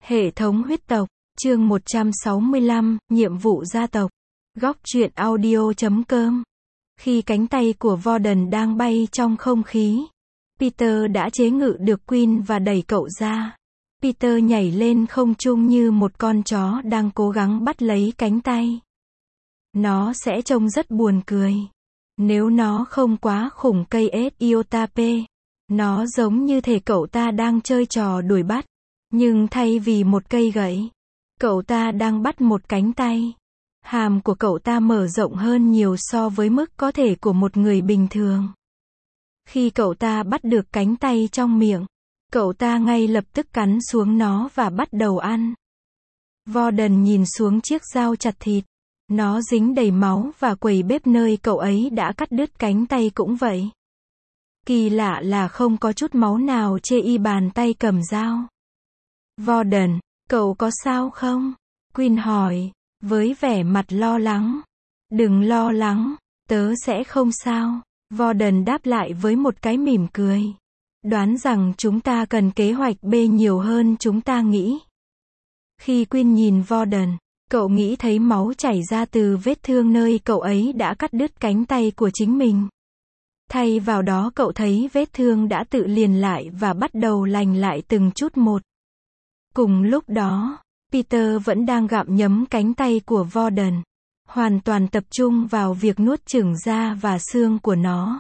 Hệ thống huyết tộc, chương 165, nhiệm vụ gia tộc. Góc truyện audio.com. Khi cánh tay của Warden đang bay trong không khí, Peter đã chế ngự được Quinn và đẩy cậu ra. Peter nhảy lên không trung như một con chó đang cố gắng bắt lấy cánh tay. Nó sẽ trông rất buồn cười. Nếu nó không quá khủng cây Iotape. Nó giống như thể cậu ta đang chơi trò đuổi bắt. Nhưng thay vì một cây gậy, cậu ta đang bắt một cánh tay. Hàm của cậu ta mở rộng hơn nhiều so với mức có thể của một người bình thường. Khi cậu ta bắt được cánh tay trong miệng, cậu ta ngay lập tức cắn xuống nó và bắt đầu ăn. Warden nhìn xuống chiếc dao chặt thịt. Nó dính đầy máu và quầy bếp nơi cậu ấy đã cắt đứt cánh tay cũng vậy. Kỳ lạ là không có chút máu nào chê bàn tay cầm dao. Warden, cậu có sao không? Quinn hỏi, với vẻ mặt lo lắng. Đừng lo lắng, tớ sẽ không sao. Warden đáp lại với một cái mỉm cười. Đoán rằng chúng ta cần kế hoạch B nhiều hơn chúng ta nghĩ. Khi Quinn nhìn Warden, cậu nghĩ thấy máu chảy ra từ vết thương nơi cậu ấy đã cắt đứt cánh tay của chính mình. Thay vào đó cậu thấy vết thương đã tự liền lại và bắt đầu lành lại từng chút một. Cùng lúc đó, Peter vẫn đang gặm nhấm cánh tay của Warden, hoàn toàn tập trung vào việc nuốt chửng da và xương của nó.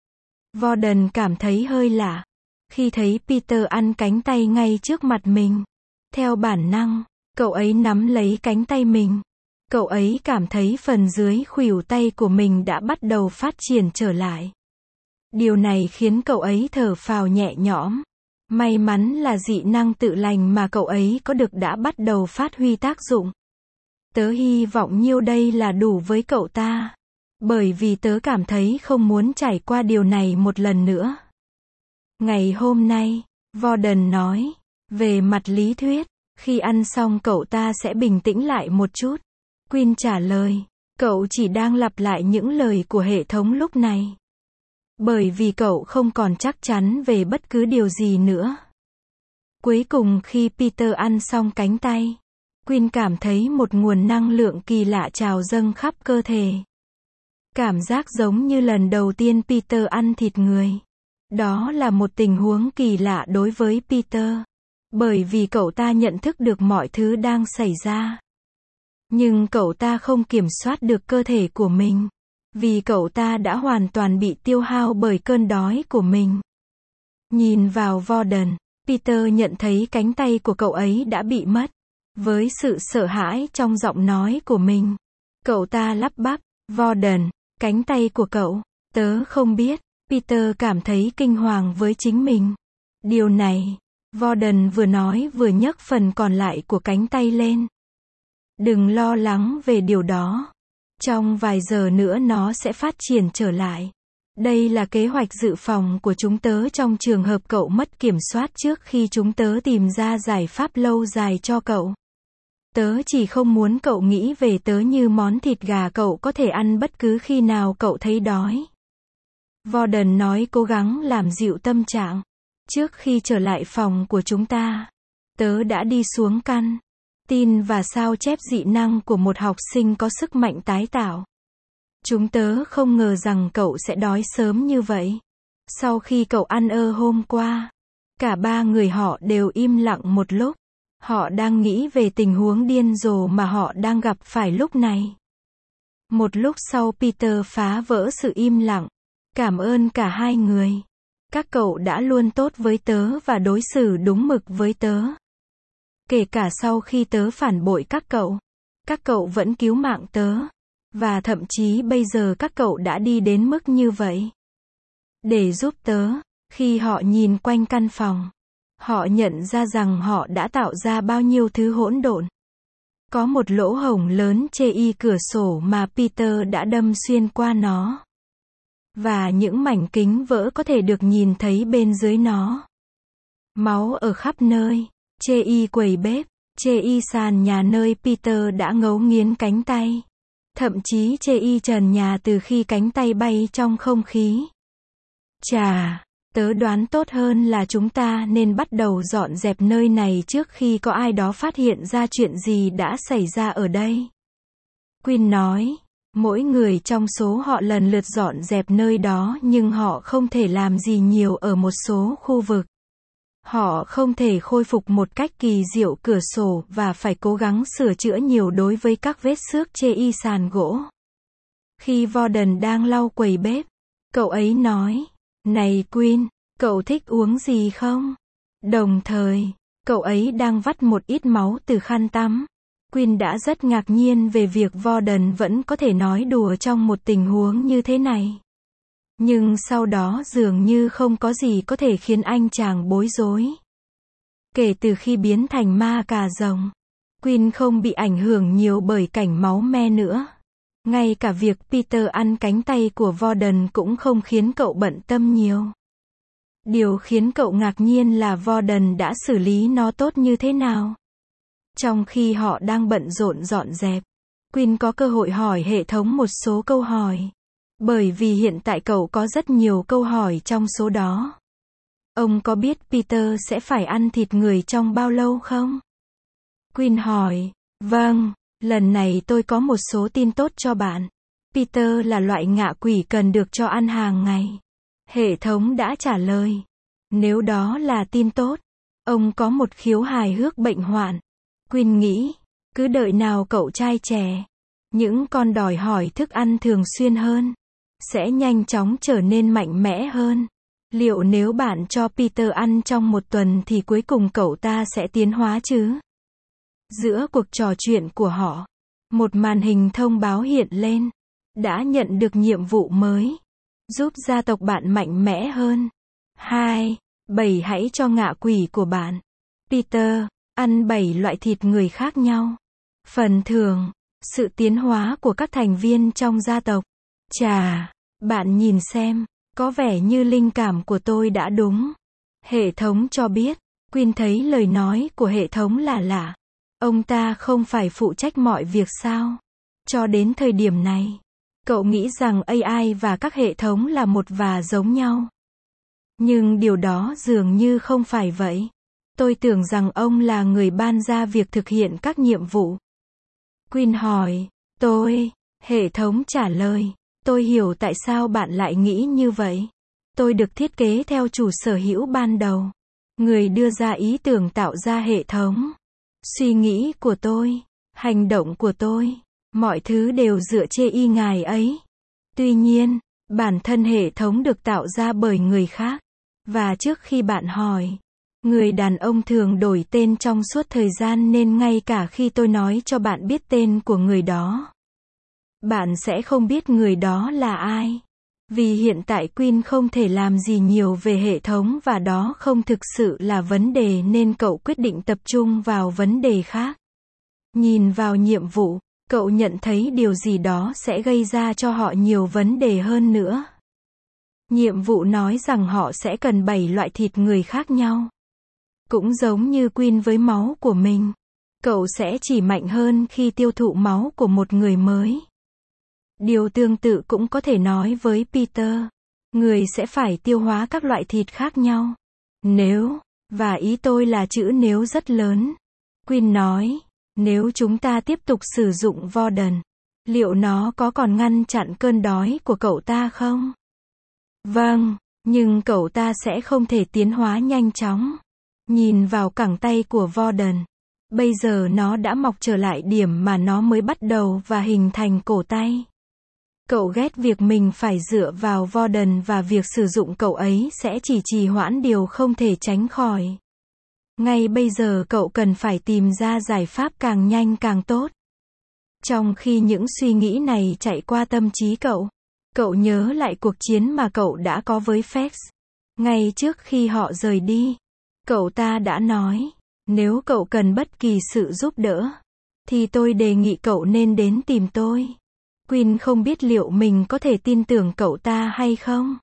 Warden cảm thấy hơi lạ khi thấy Peter ăn cánh tay ngay trước mặt mình. Theo bản năng, cậu ấy nắm lấy cánh tay mình. Cậu ấy cảm thấy phần dưới khuỷu tay của mình đã bắt đầu phát triển trở lại. Điều này khiến cậu ấy thở phào nhẹ nhõm. May mắn là dị năng tự lành mà cậu ấy có được đã bắt đầu phát huy tác dụng. Tớ hy vọng nhiêu đây là đủ với cậu ta. Bởi vì tớ cảm thấy không muốn trải qua điều này một lần nữa. Ngày hôm nay, Warden nói, về mặt lý thuyết, khi ăn xong cậu ta sẽ bình tĩnh lại một chút. Quinn trả lời, cậu chỉ đang lặp lại những lời của hệ thống lúc này. Bởi vì cậu không còn chắc chắn về bất cứ điều gì nữa. Cuối cùng khi Peter ăn xong cánh tay, Quinn cảm thấy một nguồn năng lượng kỳ lạ trào dâng khắp cơ thể. Cảm giác giống như lần đầu tiên Peter ăn thịt người. Đó là một tình huống kỳ lạ đối với Peter. Bởi vì cậu ta nhận thức được mọi thứ đang xảy ra. Nhưng cậu ta không kiểm soát được cơ thể của mình. Vì cậu ta đã hoàn toàn bị tiêu hao bởi cơn đói của mình. Nhìn vào Warden, Peter nhận thấy cánh tay của cậu ấy đã bị mất. Với sự sợ hãi trong giọng nói của mình, cậu ta lắp bắp, Warden, cánh tay của cậu, tớ không biết. Peter cảm thấy kinh hoàng với chính mình. Điều này, Warden vừa nói vừa nhấc phần còn lại của cánh tay lên. Đừng lo lắng về điều đó. Trong vài giờ nữa nó sẽ phát triển trở lại. Đây là kế hoạch dự phòng của chúng tớ trong trường hợp cậu mất kiểm soát trước khi chúng tớ tìm ra giải pháp lâu dài cho cậu. Tớ chỉ không muốn cậu nghĩ về tớ như món thịt gà cậu có thể ăn bất cứ khi nào cậu thấy đói. Warden nói cố gắng làm dịu tâm trạng. Trước khi trở lại phòng của chúng ta, tớ đã đi xuống căn tin và sao chép dị năng của một học sinh có sức mạnh tái tạo. Chúng tớ không ngờ rằng cậu sẽ đói sớm như vậy. Sau khi cậu ăn hôm qua, cả ba người họ đều im lặng một lúc. Họ đang nghĩ về tình huống điên rồ mà họ đang gặp phải lúc này. Một lúc sau Peter phá vỡ sự im lặng. Cảm ơn cả hai người. Các cậu đã luôn tốt với tớ và đối xử đúng mực với tớ. Kể cả sau khi tớ phản bội các cậu vẫn cứu mạng tớ. Và thậm chí bây giờ các cậu đã đi đến mức như vậy. Để giúp tớ, khi họ nhìn quanh căn phòng, họ nhận ra rằng họ đã tạo ra bao nhiêu thứ hỗn độn. Có một lỗ hổng lớn chê cửa sổ mà Peter đã đâm xuyên qua nó. Và những mảnh kính vỡ có thể được nhìn thấy bên dưới nó. Máu ở khắp nơi. Chê quầy bếp, chê sàn nhà nơi Peter đã ngấu nghiến cánh tay. Thậm chí chê trần nhà từ khi cánh tay bay trong không khí. Chà, Tớ đoán tốt hơn là chúng ta nên bắt đầu dọn dẹp nơi này trước khi có ai đó phát hiện ra chuyện gì đã xảy ra ở đây. Quinn nói, mỗi người trong số họ lần lượt dọn dẹp nơi đó nhưng họ không thể làm gì nhiều ở một số khu vực. Họ không thể khôi phục một cách kỳ diệu cửa sổ và phải cố gắng sửa chữa nhiều đối với các vết xước chê sàn gỗ. Khi Warden đang lau quầy bếp, cậu ấy nói, này Quinn, cậu thích uống gì không? Đồng thời, cậu ấy đang vắt một ít máu từ khăn tắm. Quinn đã rất ngạc nhiên về việc Warden vẫn có thể nói đùa trong một tình huống như thế này. Nhưng sau đó dường như không có gì có thể khiến anh chàng bối rối. Kể từ khi biến thành ma cà rồng, Quinn không bị ảnh hưởng nhiều bởi cảnh máu me nữa. Ngay cả việc Peter ăn cánh tay của Warden cũng không khiến cậu bận tâm nhiều. Điều khiến cậu ngạc nhiên là Warden đã xử lý nó tốt như thế nào. Trong khi họ đang bận rộn dọn dẹp, Quinn có cơ hội hỏi hệ thống một số câu hỏi. Bởi vì hiện tại cậu có rất nhiều câu hỏi trong số đó. Ông có biết Peter sẽ phải ăn thịt người trong bao lâu không? Quinn hỏi, vâng, lần này tôi có một số tin tốt cho bạn. Peter là loại ngạ quỷ cần được cho ăn hàng ngày. Hệ thống đã trả lời. Nếu đó là tin tốt, ông có một khiếu hài hước bệnh hoạn. Quinn nghĩ, cứ đợi nào cậu trai trẻ, những con đòi hỏi thức ăn thường xuyên hơn, sẽ nhanh chóng trở nên mạnh mẽ hơn. Liệu nếu bạn cho Peter ăn trong một tuần thì cuối cùng cậu ta sẽ tiến hóa chứ? Giữa cuộc trò chuyện của họ, một màn hình thông báo hiện lên. Đã nhận được nhiệm vụ mới. Giúp gia tộc bạn mạnh mẽ hơn. 7. Hãy cho ngạ quỷ của bạn, Peter, ăn 7 loại thịt người khác nhau. Phần thưởng, sự tiến hóa của các thành viên trong gia tộc. Chà, bạn nhìn xem, có vẻ như linh cảm của tôi đã đúng. Hệ thống cho biết, Quinn thấy lời nói của hệ thống là lạ. Ông ta không phải phụ trách mọi việc sao? Cho đến thời điểm này, cậu nghĩ rằng AI và các hệ thống là một và giống nhau. Nhưng điều đó dường như không phải vậy. Tôi tưởng rằng ông là người ban ra việc thực hiện các nhiệm vụ. Quinn hỏi, hệ thống trả lời, tôi hiểu tại sao bạn lại nghĩ như vậy. Tôi được thiết kế theo chủ sở hữu ban đầu. Người đưa ra ý tưởng tạo ra hệ thống. Suy nghĩ của tôi, hành động của tôi, mọi thứ đều dựa trên ngài ấy. Tuy nhiên, bản thân hệ thống được tạo ra bởi người khác. Và trước khi bạn hỏi, người đàn ông thường đổi tên trong suốt thời gian nên ngay cả khi tôi nói cho bạn biết tên của người đó, bạn sẽ không biết người đó là ai. Vì hiện tại Quinn không thể làm gì nhiều về hệ thống và đó không thực sự là vấn đề nên cậu quyết định tập trung vào vấn đề khác. Nhìn vào nhiệm vụ, cậu nhận thấy điều gì đó sẽ gây ra cho họ nhiều vấn đề hơn nữa. Nhiệm vụ nói rằng họ sẽ cần 7 loại thịt người khác nhau. Cũng giống như Quinn với máu của mình, cậu sẽ chỉ mạnh hơn khi tiêu thụ máu của một người mới. Điều tương tự cũng có thể nói với Peter. Người sẽ phải tiêu hóa các loại thịt khác nhau. Nếu, và ý tôi là chữ nếu rất lớn. Quinn nói, nếu chúng ta tiếp tục sử dụng Warden, liệu nó có còn ngăn chặn cơn đói của cậu ta không? Vâng, nhưng cậu ta sẽ không thể tiến hóa nhanh chóng. Nhìn vào cẳng tay của Warden. Bây giờ nó đã mọc trở lại điểm mà nó mới bắt đầu và hình thành cổ tay. Cậu ghét việc mình phải dựa vào Warden và việc sử dụng cậu ấy sẽ chỉ trì hoãn điều không thể tránh khỏi. Ngay bây giờ cậu cần phải tìm ra giải pháp càng nhanh càng tốt. Trong khi những suy nghĩ này chạy qua tâm trí cậu nhớ lại cuộc chiến mà cậu đã có với Fex. Ngay trước khi họ rời đi, cậu ta đã nói, nếu cậu cần bất kỳ sự giúp đỡ, thì tôi đề nghị cậu nên đến tìm tôi. Quinn không biết liệu mình có thể tin tưởng cậu ta hay không.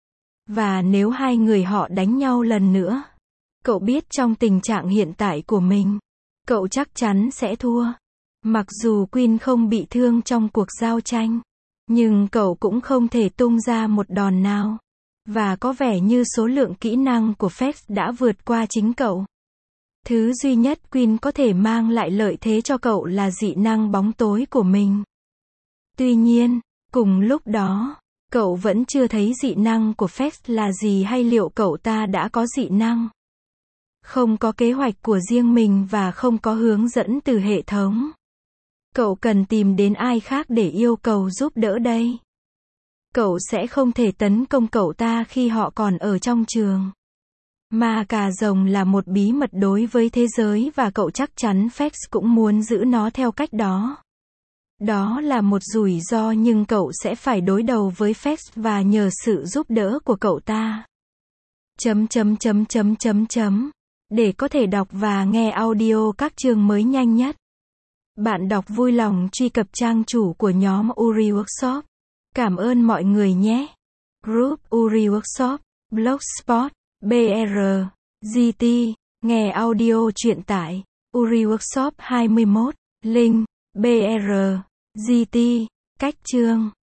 Và nếu hai người họ đánh nhau lần nữa, cậu biết trong tình trạng hiện tại của mình, cậu chắc chắn sẽ thua. Mặc dù Quinn không bị thương trong cuộc giao tranh, nhưng cậu cũng không thể tung ra một đòn nào. Và có vẻ như số lượng kỹ năng của Fex đã vượt qua chính cậu. Thứ duy nhất Queen có thể mang lại lợi thế cho cậu là dị năng bóng tối của mình. Tuy nhiên, cùng lúc đó, cậu vẫn chưa thấy dị năng của Fex là gì hay liệu cậu ta đã có dị năng. Không có kế hoạch của riêng mình và không có hướng dẫn từ hệ thống. Cậu cần tìm đến ai khác để yêu cầu giúp đỡ đây. Cậu sẽ không thể tấn công cậu ta khi họ còn ở trong trường. Ma cà rồng là một bí mật đối với thế giới và cậu chắc chắn Fex cũng muốn giữ nó theo cách đó. Đó là một rủi ro nhưng cậu sẽ phải đối đầu với Fex và nhờ sự giúp đỡ của cậu ta. Để có thể đọc và nghe audio các chương mới nhanh nhất, bạn đọc vui lòng truy cập trang chủ của nhóm Uri Workshop. Cảm ơn mọi người nhé. Group Uri Workshop, Blogspot, BR, GT, nghe audio truyện tại Uri Workshop 21, link, BR, GT, cách chương.